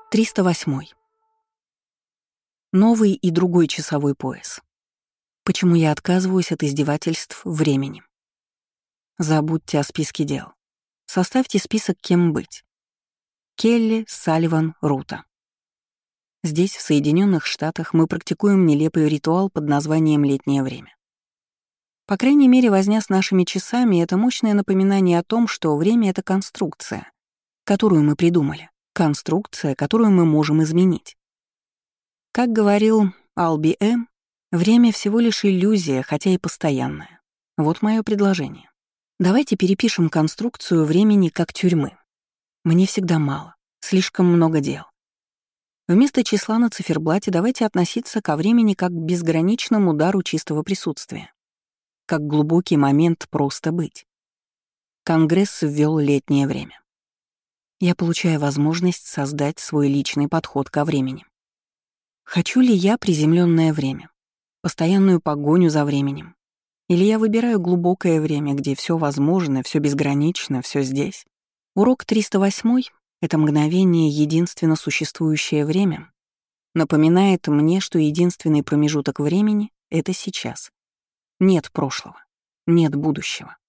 308. Новый и другой часовой пояс. Почему я отказываюсь от издевательств временем? Забудьте о списке дел. Составьте список, кем быть. Келли, Салливан, Рута. Здесь, в Соединенных Штатах, мы практикуем нелепый ритуал под названием «летнее время». По крайней мере, возня с нашими часами — это мощное напоминание о том, что время — это конструкция, которую мы придумали, конструкция, которую мы можем изменить. Как говорил Алби М., время всего лишь иллюзия, хотя и постоянная. Вот мое предложение. Давайте перепишем конструкцию времени как тюрьмы. Мне всегда мало, слишком много дел. Вместо числа на циферблате давайте относиться ко времени как к безграничному удару чистого присутствия, как глубокий момент просто быть. Конгресс ввёл летнее время. Я получаю возможность создать свой личный подход ко времени. Хочу ли я приземленное время, постоянную погоню за временем? Или я выбираю глубокое время, где все возможно, все безгранично, все здесь? Урок 308 — это мгновение, единственно существующее время, напоминает мне, что единственный промежуток времени — это сейчас. Нет прошлого, нет будущего.